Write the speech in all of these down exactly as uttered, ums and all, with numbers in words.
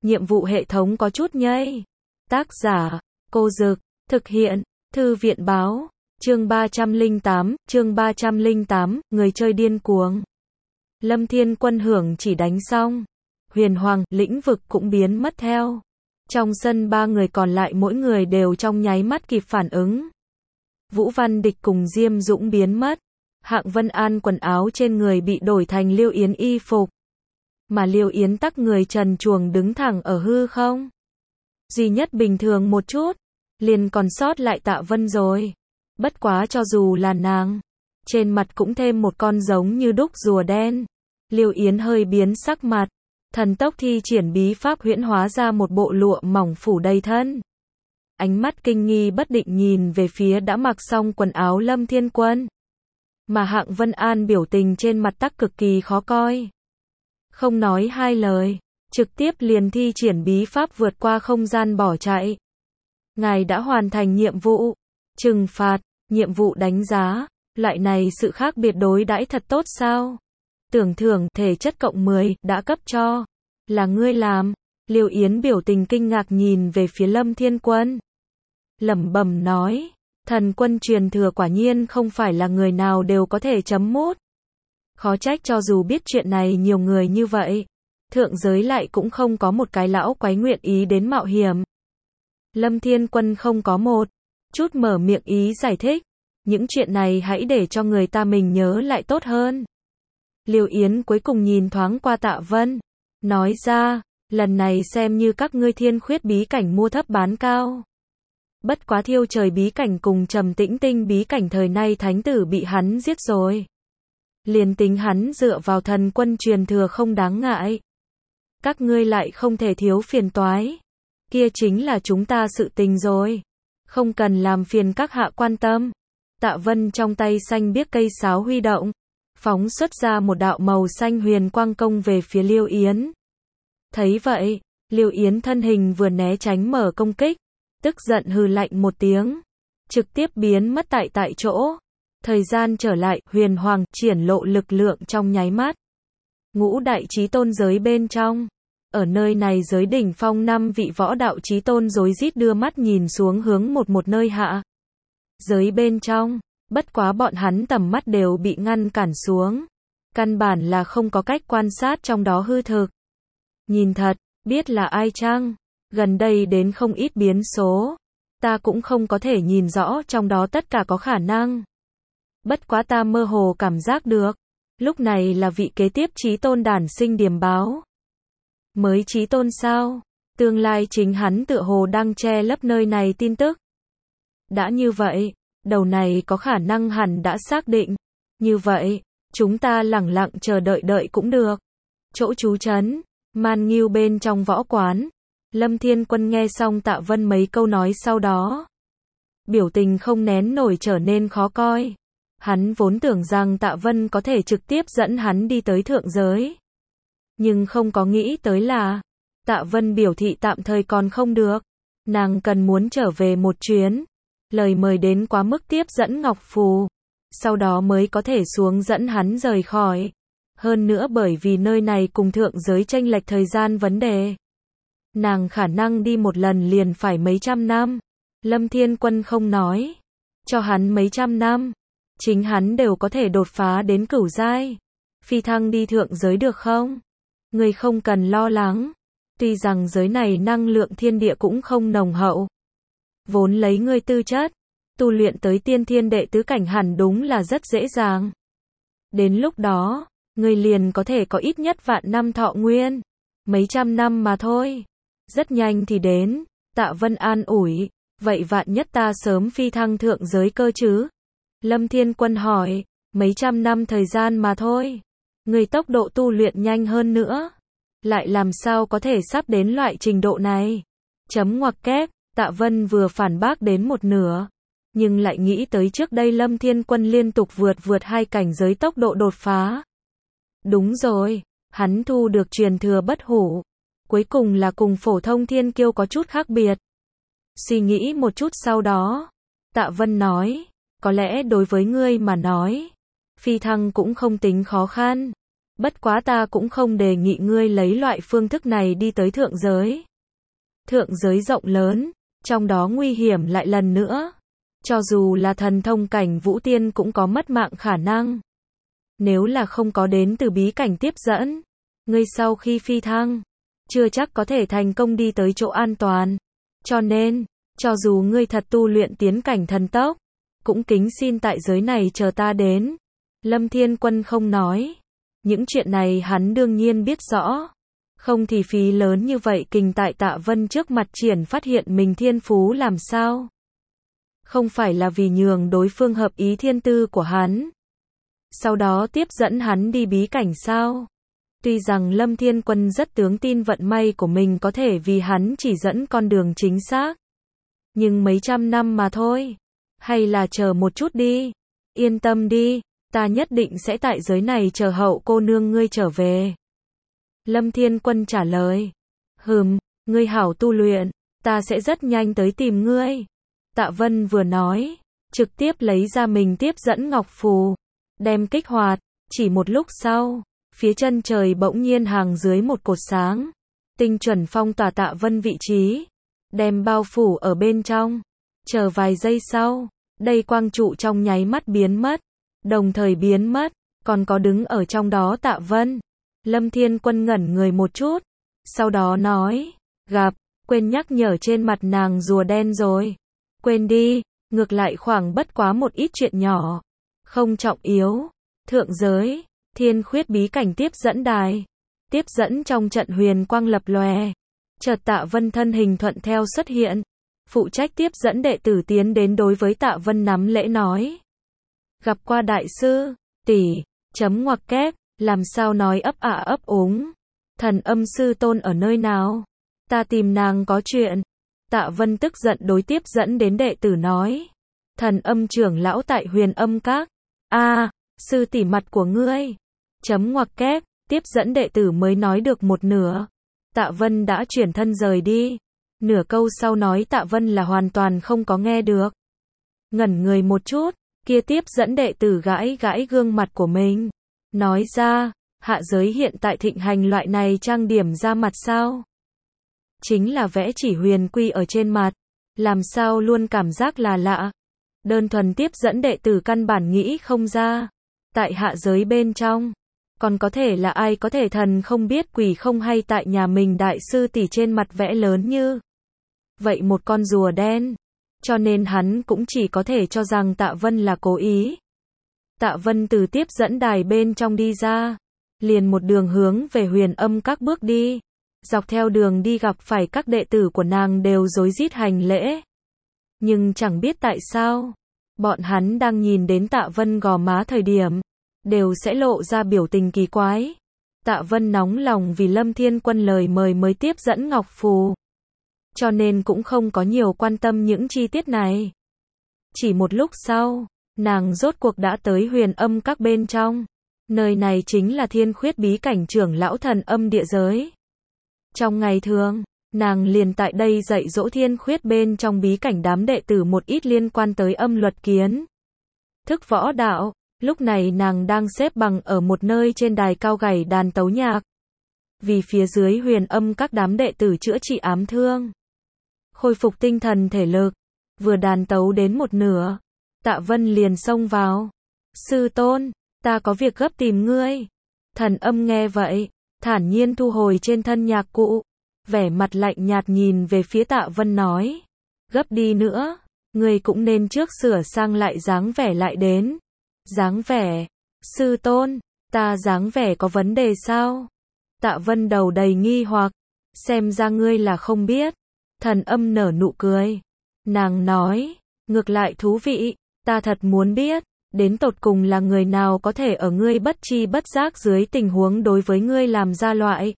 nhiệm vụ hệ thống có chút nhây. Tác giả, Cô Dực, thực hiện, Thư viện báo, chương ba trăm lẻ tám, chương ba trăm lẻ tám, người chơi điên cuồng. Lâm Thiên Quân hưởng chỉ đánh xong. Huyền Hoàng, lĩnh vực cũng biến mất theo. Trong sân ba người còn lại mỗi người đều trong nháy mắt kịp phản ứng. Vũ Văn Địch cùng Diêm Dũng biến mất. Hạng Vân An quần áo trên người bị đổi thành Liêu Yến y phục. Mà Liêu Yến tắc người trần truồng đứng thẳng ở hư không. Duy nhất bình thường một chút, liền còn sót lại Tạ Vân rồi. Bất quá cho dù là nàng, trên mặt cũng thêm một con giống như đúc rùa đen. Liêu Yến hơi biến sắc mặt, thần tốc thi triển bí pháp huyễn hóa ra một bộ lụa mỏng phủ đầy thân. Ánh mắt kinh nghi bất định nhìn về phía đã mặc xong quần áo Lâm Thiên Quân. Mà Hạng Vân An biểu tình trên mặt tắc cực kỳ khó coi. Không nói hai lời, trực tiếp liền thi triển bí pháp vượt qua không gian bỏ chạy. Ngài đã hoàn thành nhiệm vụ, trừng phạt, nhiệm vụ đánh giá, loại này sự khác biệt đối đãi thật tốt sao? Tưởng thưởng thể chất cộng mười, đã cấp cho. Là ngươi làm. Liêu Yến biểu tình kinh ngạc nhìn về phía Lâm Thiên Quân. Lẩm bẩm nói, thần quân truyền thừa quả nhiên không phải là người nào đều có thể chấm mút. Khó trách cho dù biết chuyện này nhiều người như vậy, thượng giới lại cũng không có một cái lão quái nguyện ý đến mạo hiểm. Lâm Thiên Quân không có một chút mở miệng ý giải thích, những chuyện này hãy để cho người ta mình nhớ lại tốt hơn. Liêu Yến cuối cùng nhìn thoáng qua Tạ Vân, nói ra, lần này xem như các ngươi thiên khuyết bí cảnh mua thấp bán cao. Bất quá thiêu trời bí cảnh cùng trầm tĩnh tinh bí cảnh thời nay thánh tử bị hắn giết rồi. Liền tính hắn dựa vào thần quân truyền thừa không đáng ngại. Các ngươi lại không thể thiếu phiền toái. Kia chính là chúng ta sự tình rồi. Không cần làm phiền các hạ quan tâm. Tạ Vân trong tay xanh biếc cây sáo huy động, phóng xuất ra một đạo màu xanh huyền quang công về phía Liêu Yến. Thấy vậy, Liêu Yến thân hình vừa né tránh mở công kích, tức giận hừ lạnh một tiếng, trực tiếp biến mất tại tại chỗ. Thời gian trở lại, Huyền Hoàng triển lộ lực lượng trong nháy mắt. Ngũ đại chí tôn giới bên trong, ở nơi này giới đỉnh phong năm vị võ đạo chí tôn rối rít đưa mắt nhìn xuống hướng một một nơi hạ. Giới bên trong, bất quá bọn hắn tầm mắt đều bị ngăn cản xuống. Căn bản là không có cách quan sát trong đó hư thực. Nhìn thật, biết là ai chăng? Gần đây đến không ít biến số. Ta cũng không có thể nhìn rõ trong đó tất cả có khả năng. Bất quá ta mơ hồ cảm giác được. Lúc này là vị kế tiếp chí tôn đản sinh điềm báo. Mới chí tôn sao? Tương lai chính hắn tựa hồ đang che lấp nơi này tin tức. Đã như vậy, đầu này có khả năng hẳn đã xác định. Như vậy, chúng ta lẳng lặng chờ đợi đợi cũng được. Chỗ trú trấn, Man Nghiêu bên trong võ quán. Lâm Thiên Quân nghe xong Tạ Vân mấy câu nói sau đó. Biểu tình không nén nổi trở nên khó coi. Hắn vốn tưởng rằng Tạ Vân có thể trực tiếp dẫn hắn đi tới thượng giới. Nhưng không có nghĩ tới là, Tạ Vân biểu thị tạm thời còn không được. Nàng cần muốn trở về một chuyến. Lời mời đến quá mức tiếp dẫn Ngọc Phù. Sau đó mới có thể xuống dẫn hắn rời khỏi. Hơn nữa bởi vì nơi này cùng thượng giới chênh lệch thời gian vấn đề. Nàng khả năng đi một lần liền phải mấy trăm năm. Lâm Thiên Quân không nói. Cho hắn mấy trăm năm. Chính hắn đều có thể đột phá đến cửu giai. Phi thăng đi thượng giới được không? Ngươi không cần lo lắng. Tuy rằng giới này năng lượng thiên địa cũng không nồng hậu. Vốn lấy ngươi tư chất, tu luyện tới tiên thiên đệ tứ cảnh hẳn đúng là rất dễ dàng. Đến lúc đó, ngươi liền có thể có ít nhất vạn năm thọ nguyên. Mấy trăm năm mà thôi. Rất nhanh thì đến. Tạ Vân an ủi. Vậy vạn nhất ta sớm phi thăng thượng giới cơ chứ? Lâm Thiên Quân hỏi. Mấy trăm năm thời gian mà thôi. Người tốc độ tu luyện nhanh hơn nữa. Lại làm sao có thể sắp đến loại trình độ này? Chấm ngoặc kép. Tạ Vân vừa phản bác đến một nửa. Nhưng lại nghĩ tới trước đây Lâm Thiên Quân liên tục vượt vượt hai cảnh giới tốc độ đột phá. Đúng rồi. Hắn thu được truyền thừa bất hủ. Cuối cùng là cùng phổ thông thiên kiêu có chút khác biệt. Suy nghĩ một chút sau đó. Tạ Vân nói. Có lẽ đối với ngươi mà nói. Phi thăng cũng không tính khó khăn. Bất quá ta cũng không đề nghị ngươi lấy loại phương thức này đi tới thượng giới. Thượng giới rộng lớn, trong đó nguy hiểm lại lần nữa. Cho dù là thần thông cảnh vũ tiên cũng có mất mạng khả năng. Nếu là không có đến từ bí cảnh tiếp dẫn, ngươi sau khi phi thăng, chưa chắc có thể thành công đi tới chỗ an toàn. Cho nên, cho dù ngươi thật tu luyện tiến cảnh thần tốc, cũng kính xin tại giới này chờ ta đến. Lâm Thiên Quân không nói. Những chuyện này hắn đương nhiên biết rõ. Không thì phí lớn như vậy kình tại Tạ Vân trước mặt triển phát hiện mình thiên phú làm sao. Không phải là vì nhường đối phương hợp ý thiên tư của hắn. Sau đó tiếp dẫn hắn đi bí cảnh sao. Tuy rằng Lâm Thiên Quân rất tướng tin vận may của mình có thể vì hắn chỉ dẫn con đường chính xác. Nhưng mấy trăm năm mà thôi. Hay là chờ một chút đi. Yên tâm đi, ta nhất định sẽ tại giới này chờ hậu cô nương ngươi trở về. Lâm Thiên Quân trả lời. Hừm, ngươi hảo tu luyện, ta sẽ rất nhanh tới tìm ngươi. Tạ Vân vừa nói, trực tiếp lấy ra mình tiếp dẫn ngọc phù, đem kích hoạt, chỉ một lúc sau, phía chân trời bỗng nhiên hàng dưới một cột sáng, tinh chuẩn phong tỏa Tạ Vân vị trí, đem bao phủ ở bên trong. Chờ vài giây sau, đây quang trụ trong nháy mắt biến mất, đồng thời biến mất, còn có đứng ở trong đó Tạ Vân. Lâm Thiên Quân ngẩn người một chút, sau đó nói, gặp, quên nhắc nhở trên mặt nàng rùa đen rồi. Quên đi, ngược lại khoảng bất quá một ít chuyện nhỏ, không trọng yếu. Thượng giới, thiên khuyết bí cảnh tiếp dẫn đài, tiếp dẫn trong trận huyền quang lập lòe. Chợt Tạ Vân thân hình thuận theo xuất hiện, phụ trách tiếp dẫn đệ tử tiến đến đối với Tạ Vân nắm lễ nói. Gặp qua đại sư, tỷ, chấm ngoặc kép, làm sao nói ấp ả ấp úng. Thần âm sư tôn ở nơi nào? Ta tìm nàng có chuyện. Tạ Vân tức giận đối tiếp dẫn đến đệ tử nói. Thần âm trưởng lão tại huyền âm các. A, à, sư tỷ mặt của ngươi. Chấm ngoặc kép, tiếp dẫn đệ tử mới nói được một nửa. Tạ Vân đã chuyển thân rời đi. Nửa câu sau nói Tạ Vân là hoàn toàn không có nghe được. Ngẩn người một chút, kia tiếp dẫn đệ tử gãi gãi gương mặt của mình. Nói ra, hạ giới hiện tại thịnh hành loại này trang điểm ra mặt sao? Chính là vẽ chỉ huyền quy ở trên mặt. Làm sao luôn cảm giác là lạ. Đơn thuần tiếp dẫn đệ tử căn bản nghĩ không ra. Tại hạ giới bên trong, còn có thể là ai có thể thần không biết quỷ không hay tại nhà mình đại sư tỷ trên mặt vẽ lớn như vậy một con rùa đen. Cho nên hắn cũng chỉ có thể cho rằng Tạ Vân là cố ý. Tạ Vân từ tiếp dẫn đài bên trong đi ra, liền một đường hướng về huyền âm các bước đi. Dọc theo đường đi gặp phải các đệ tử của nàng đều rối rít hành lễ. Nhưng chẳng biết tại sao, bọn hắn đang nhìn đến Tạ Vân gò má thời điểm, đều sẽ lộ ra biểu tình kỳ quái. Tạ Vân nóng lòng vì Lâm Thiên Quân lời mời mới tiếp dẫn ngọc phù. Cho nên cũng không có nhiều quan tâm những chi tiết này. Chỉ một lúc sau, nàng rốt cuộc đã tới huyền âm các bên trong. Nơi này chính là thiên khuyết bí cảnh trưởng lão thần âm địa giới. Trong ngày thường, nàng liền tại đây dạy dỗ thiên khuyết bên trong bí cảnh đám đệ tử một ít liên quan tới âm luật kiến thức võ đạo. Lúc này nàng đang xếp bằng ở một nơi trên đài cao gảy đàn tấu nhạc. Vì phía dưới huyền âm các đám đệ tử chữa trị ám thương, khôi phục tinh thần thể lực. Vừa đàn tấu đến một nửa, Tạ Vân liền xông vào. Sư tôn, ta có việc gấp tìm ngươi. Thần âm nghe vậy, thản nhiên thu hồi trên thân nhạc cụ, vẻ mặt lạnh nhạt nhìn về phía Tạ Vân nói. Gấp đi nữa, ngươi cũng nên trước sửa sang lại dáng vẻ lại đến. Dáng vẻ? Sư tôn, ta dáng vẻ có vấn đề sao? Tạ Vân đầu đầy nghi hoặc, xem ra ngươi là không biết. Thần âm nở nụ cười. Nàng nói, ngược lại thú vị, ta thật muốn biết, đến tột cùng là người nào có thể ở ngươi bất chi bất giác dưới tình huống đối với ngươi làm ra loại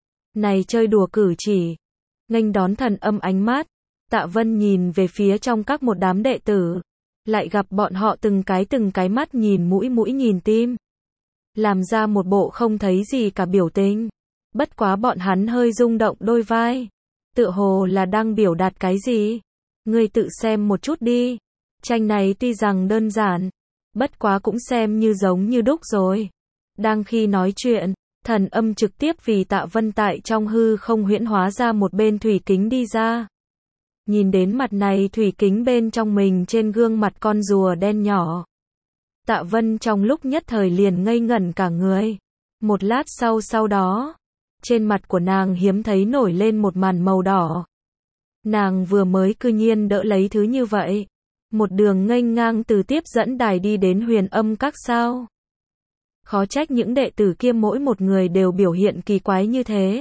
này chơi đùa cử chỉ. Nghênh đón thần âm ánh mắt, Tạ Vân nhìn về phía trong các một đám đệ tử, lại gặp bọn họ từng cái từng cái mắt nhìn mũi mũi nhìn tim, làm ra một bộ không thấy gì cả biểu tình. Bất quá bọn hắn hơi rung động đôi vai, tựa hồ là đang biểu đạt cái gì. Ngươi tự xem một chút đi. Tranh này tuy rằng đơn giản, bất quá cũng xem như giống như đúc rồi. Đang khi nói chuyện, thần âm trực tiếp vì Tạ Vân tại trong hư không huyễn hóa ra một bên thủy kính đi ra. Nhìn đến mặt này thủy kính bên trong mình trên gương mặt con rùa đen nhỏ. Tạ Vân trong lúc nhất thời liền ngây ngẩn cả người. Một lát sau sau đó, trên mặt của nàng hiếm thấy nổi lên một màn màu đỏ. Nàng vừa mới cư nhiên đỡ lấy thứ như vậy. Một đường nghênh ngang từ tiếp dẫn đài đi đến huyền âm các sao. Khó trách những đệ tử kia mỗi một người đều biểu hiện kỳ quái như thế.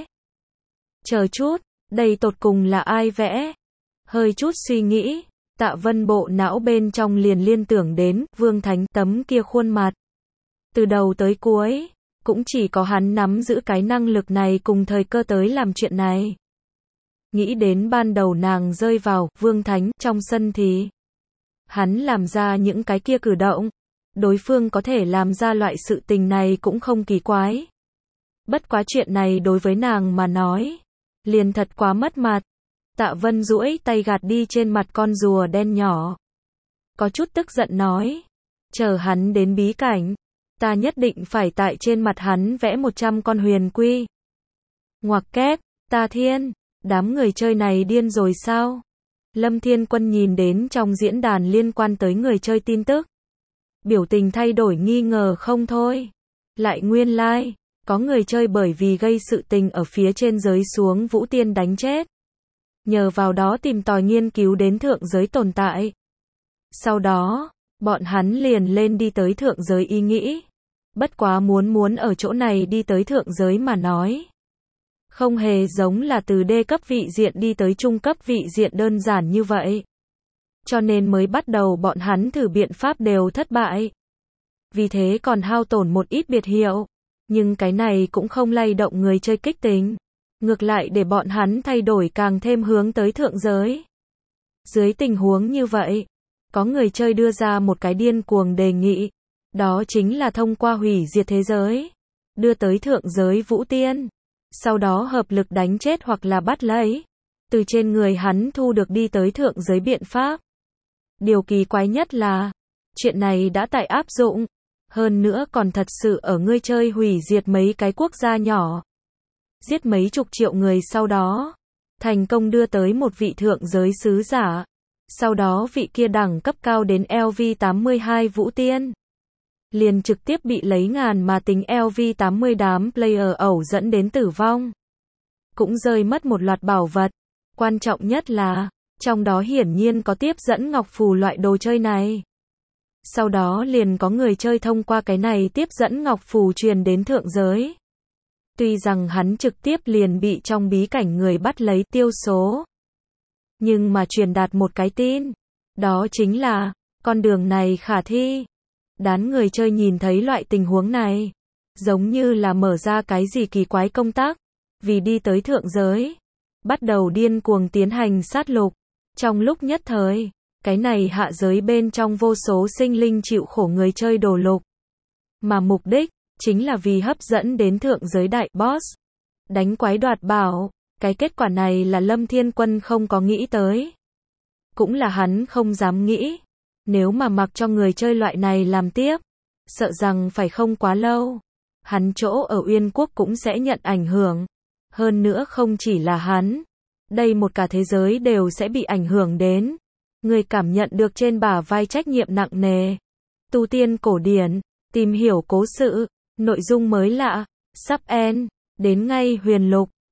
Chờ chút, đây tột cùng là ai vẽ? Hơi chút suy nghĩ, Tạ Vân bộ não bên trong liền liên tưởng đến Vương Thánh tấm kia khuôn mặt. Từ đầu tới cuối, cũng chỉ có hắn nắm giữ cái năng lực này cùng thời cơ tới làm chuyện này. Nghĩ đến ban đầu nàng rơi vào Vương Thánh trong sân thì hắn làm ra những cái kia cử động. Đối phương có thể làm ra loại sự tình này cũng không kỳ quái. Bất quá chuyện này đối với nàng mà nói, liền thật quá mất mặt. Tạ Vân duỗi tay gạt đi trên mặt con rùa đen nhỏ. Có chút tức giận nói, chờ hắn đến bí cảnh, ta nhất định phải tại trên mặt hắn vẽ một trăm con huyền quy. Ngoặc kép, ta thiên, đám người chơi này điên rồi sao? Lâm Thiên Quân nhìn đến trong diễn đàn liên quan tới người chơi tin tức. Biểu tình thay đổi nghi ngờ không thôi. Lại nguyên lai, like, có người chơi bởi vì gây sự tình ở phía trên giới xuống Vũ Tiên đánh chết. Nhờ vào đó tìm tòi nghiên cứu đến thượng giới tồn tại. Sau đó, bọn hắn liền lên đi tới thượng giới ý nghĩ. Bất quá muốn muốn ở chỗ này đi tới thượng giới mà nói. Không hề giống là từ đê cấp vị diện đi tới trung cấp vị diện đơn giản như vậy. Cho nên mới bắt đầu bọn hắn thử biện pháp đều thất bại. Vì thế còn hao tổn một ít biệt hiệu. Nhưng cái này cũng không lay động người chơi kích tính. Ngược lại để bọn hắn thay đổi càng thêm hướng tới thượng giới. Dưới tình huống như vậy, có người chơi đưa ra một cái điên cuồng đề nghị. Đó chính là thông qua hủy diệt thế giới. Đưa tới thượng giới Vũ Tiên. Sau đó hợp lực đánh chết hoặc là bắt lấy. Từ trên người hắn thu được đi tới thượng giới biện pháp. Điều kỳ quái nhất là, chuyện này đã tại áp dụng. Hơn nữa còn thật sự ở ngươi chơi hủy diệt mấy cái quốc gia nhỏ. Giết mấy chục triệu người sau đó. Thành công đưa tới một vị thượng giới sứ giả. Sau đó vị kia đẳng cấp cao đến L V tám mươi hai Vũ Tiên. Liền trực tiếp bị lấy ngàn mà tính L V tám mươi đám player ẩu dẫn đến tử vong. Cũng rơi mất một loạt bảo vật. Quan trọng nhất là, trong đó hiển nhiên có tiếp dẫn ngọc phù loại đồ chơi này. Sau đó liền có người chơi thông qua cái này tiếp dẫn ngọc phù truyền đến thượng giới. Tuy rằng hắn trực tiếp liền bị trong bí cảnh người bắt lấy tiêu số. Nhưng mà truyền đạt một cái tin. Đó chính là, con đường này khả thi. Đám người chơi nhìn thấy loại tình huống này. Giống như là mở ra cái gì kỳ quái công tác. Vì đi tới thượng giới. Bắt đầu điên cuồng tiến hành sát lục. Trong lúc nhất thời, cái này hạ giới bên trong vô số sinh linh chịu khổ người chơi đổ lục. Mà mục đích, chính là vì hấp dẫn đến thượng giới đại boss. Đánh quái đoạt bảo, cái kết quả này là Lâm Thiên Quân không có nghĩ tới. Cũng là hắn không dám nghĩ. Nếu mà mặc cho người chơi loại này làm tiếp, sợ rằng phải không quá lâu. Hắn chỗ ở Uyên Quốc cũng sẽ nhận ảnh hưởng. Hơn nữa không chỉ là hắn. Đây một cả thế giới đều sẽ bị ảnh hưởng đến. Người cảm nhận được trên bả vai trách nhiệm nặng nề. Tu tiên cổ điển, tìm hiểu cố sự, nội dung mới lạ, sắp end, đến ngay huyền lục.